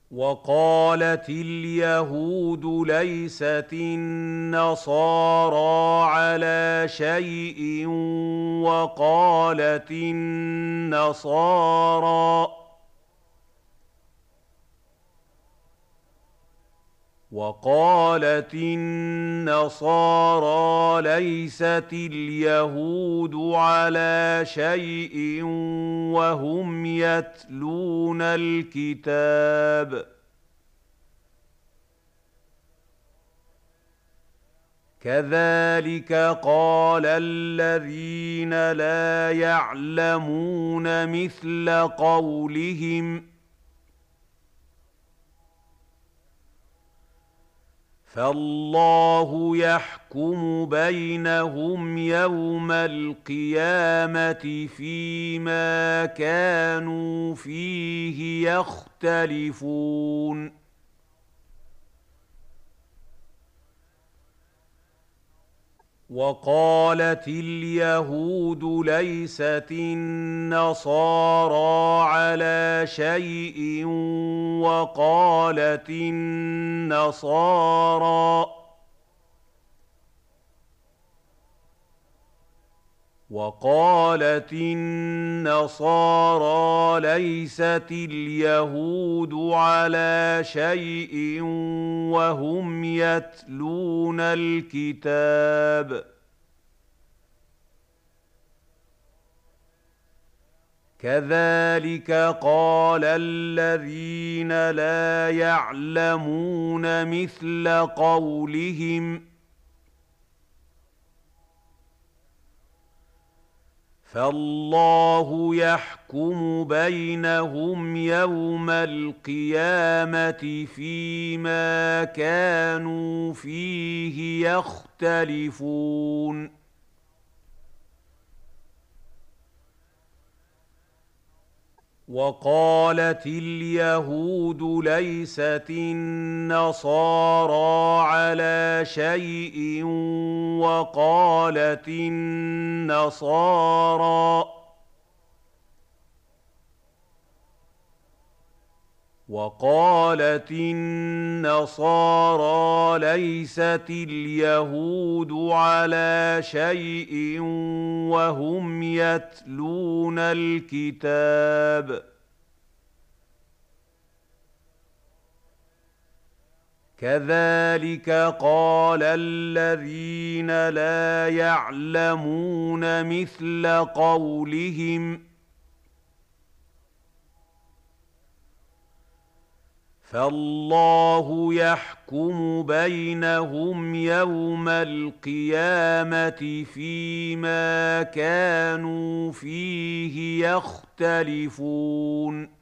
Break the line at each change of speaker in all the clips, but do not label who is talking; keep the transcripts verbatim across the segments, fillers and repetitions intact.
وقالت اليهود ليست النصارى على شيء وقالت النصارى وقالت النصارى ليست اليهود على شيء وهم يتلون الكتاب كذلك قال الذين لا يعلمون مثل قولهم فالله يحكم بينهم يوم القيامة فيما كانوا فيه يختلفون وقالت اليهود ليست النصارى على شيء وقالت النصارى وقالت النصارى ليست اليهود على شيء وهم يتلون الكتاب كذلك قال الذين لا يعلمون مثل قولهم فالله يحكم بينهم يوم القيامة فيما كانوا فيه يختلفون وقالت اليهود ليست النصارى على شيء وقالت النصارى وقالت النصارى ليست اليهود على شيء وهم يتلون الكتاب كذلك قال الذين لا يعلمون مثل قولهم فالله يحكم بينهم يوم القيامة فيما كانوا فيه يختلفون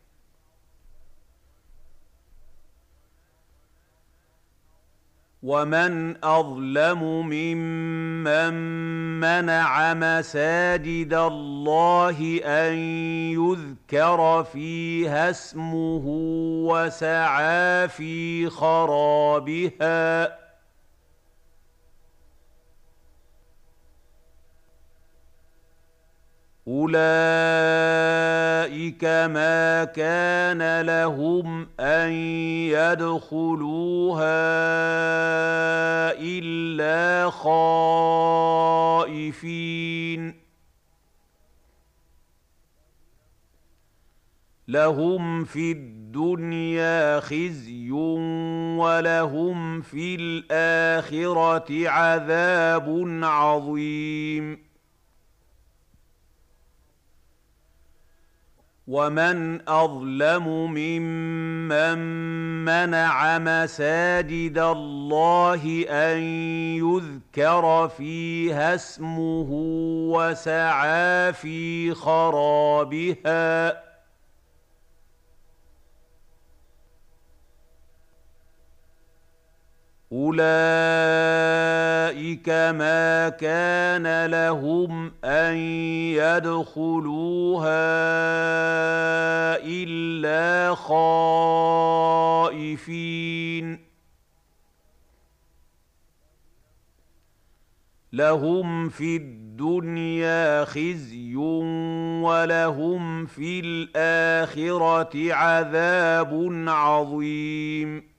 ومن أظلم ممن منع مساجد الله أن يذكر فيها اسمه وسعى في خرابها أولئك ما كان لهم أن يدخلوها إلا خائفين لهم في الدنيا خزي ولهم في الآخرة عذاب عظيم ومن أظلم ممن منع مساجد الله أن يذكر فيها اسمه وسعى في خرابها أولئك ما كان لهم أن يدخلوها إلا خائفين لهم في الدنيا الدنيا خزي ولهم في الآخرة عذاب عظيم.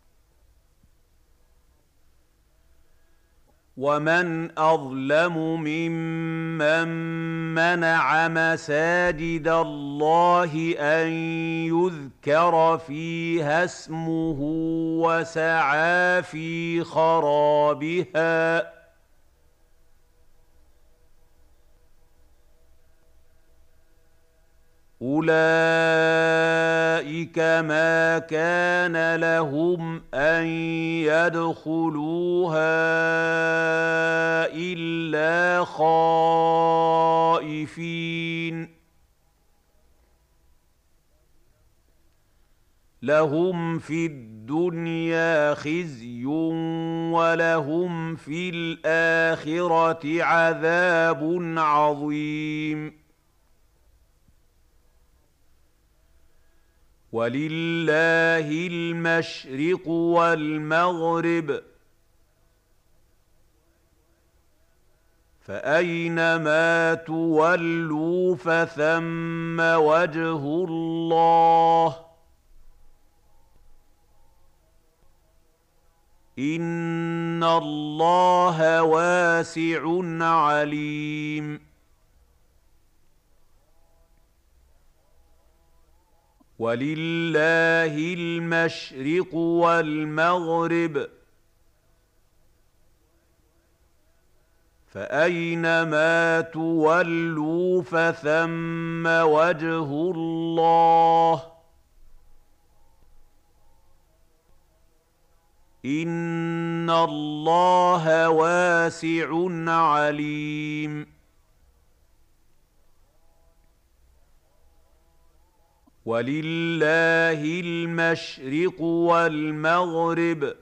ومن أظلم ممن منع مساجد الله أن يذكر فيها اسمه وسعى في خرابها أولئك ما كان لهم أن يدخلوها إلا خائفين لهم في الدنيا خزي ولهم في الآخرة عذاب عظيم. ولله المشرق والمغرب فأينما تولوا فثم وجه الله إن الله واسع عليم. ولله المشرق والمغرب فأينما تولوا فثم وجه الله إن الله واسع عليم. ولله المشرق والمغرب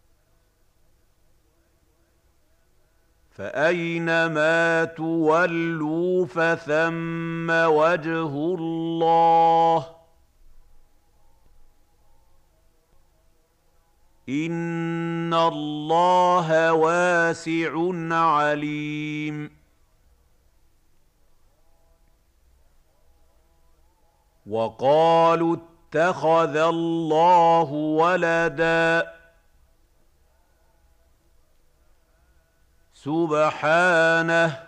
فأينما تولوا فثم وجه الله إن الله واسع عليم. وقالوا اتخذ الله ولدا سبحانه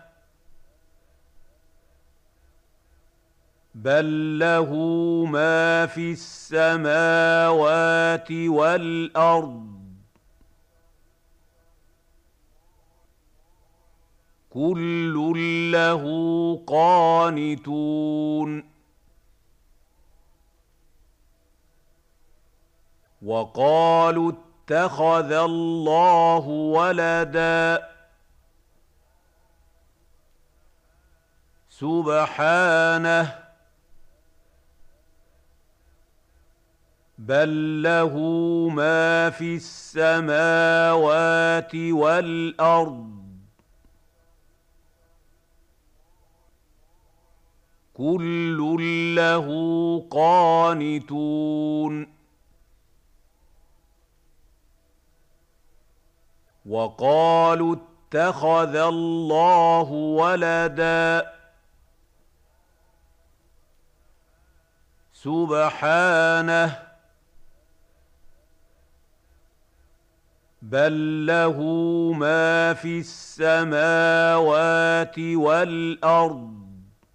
بل له ما في السماوات والأرض كل له قانتون. وقالوا اتخذ الله ولدا سبحانه بل له ما في السماوات والأرض كل له قانتون. وقالوا اتخذ الله ولدا سبحانه بل له ما في السماوات والأرض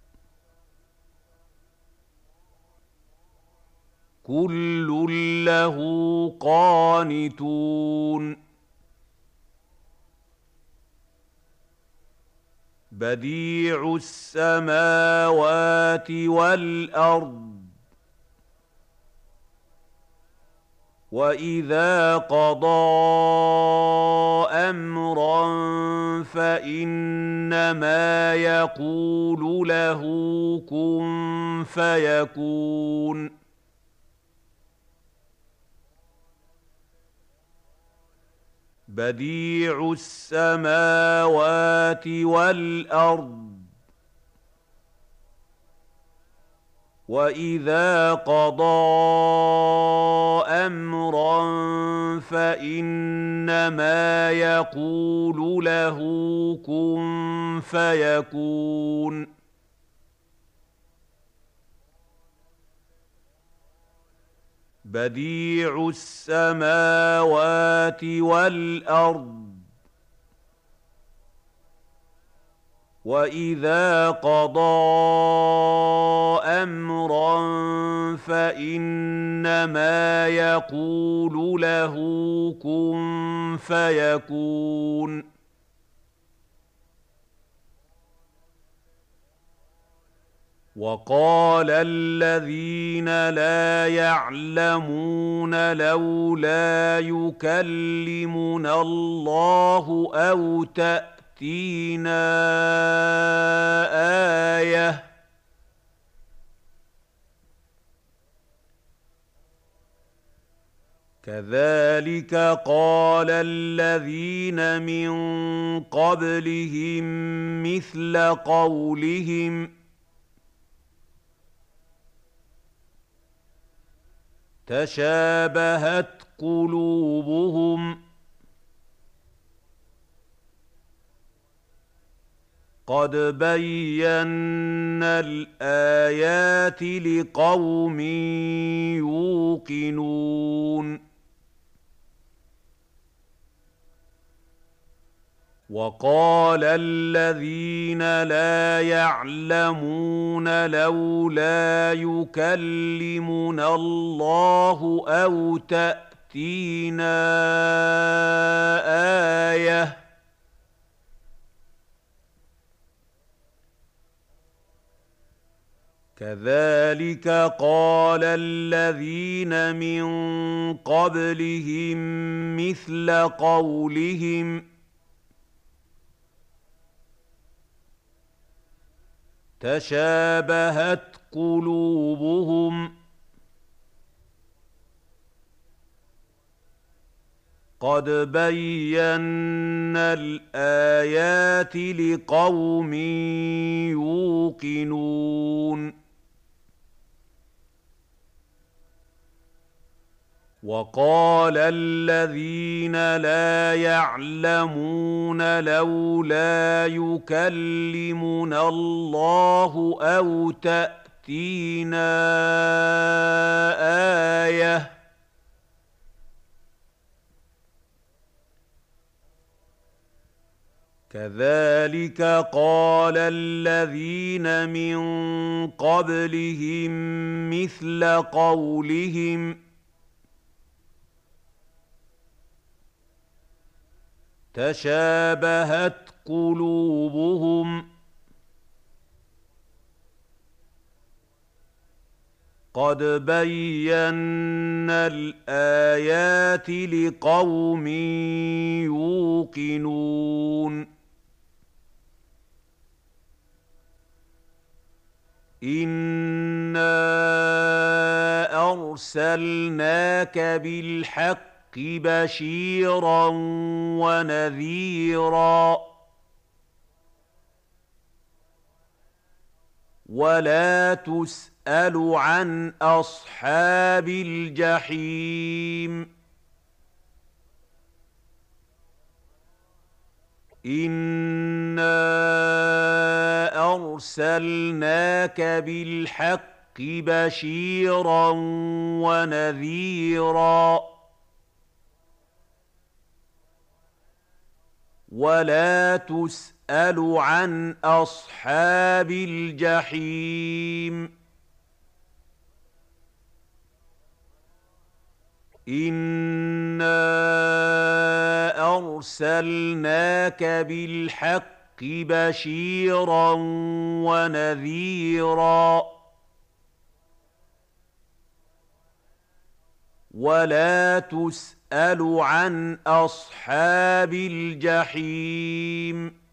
كل له قانتون. بديع السماوات والأرض وإذا قضى أمرا فإنما يقول له كن فيكون. بديع السماوات والأرض وإذا قضى أمرا فإن فإنما يقول له كن فيكون. بديع السماوات والأرض وإذا قضى أمرا فإنما يقول له كن فيكون. وقال الذين لا يعلمون لولا يكلمنا الله أو تأتينا آية كذلك قال الذين من قبلهم مثل قولهم تشابهت قلوبهم قد بينا الآيات لقوم يوقنون. وقال الذين لا يعلمون لولا يكلمنا الله أو تأتينا آية كذلك قال الذين من قبلهم مثل قولهم تشابهت قلوبهم قد بينا الآيات لقوم يوقنون. وقال الذين لا يعلمون لولا يكلمنا الله أو تأتينا آية كذلك قال الذين من قبلهم مثل قولهم تشابهت قلوبهم قد بينا الآيات لقوم يوقنون. إنا أرسلناك بالحق بشيرا ونذيرا ولا تسأل عن أصحاب الجحيم. إنا أرسلناك بالحق بشيرا ونذيرا ولا تسأل عن أصحاب الجحيم. إنا أرسلناك بالحق بشيرا ونذيرا ولا تسأل عن أصحاب الجحيم.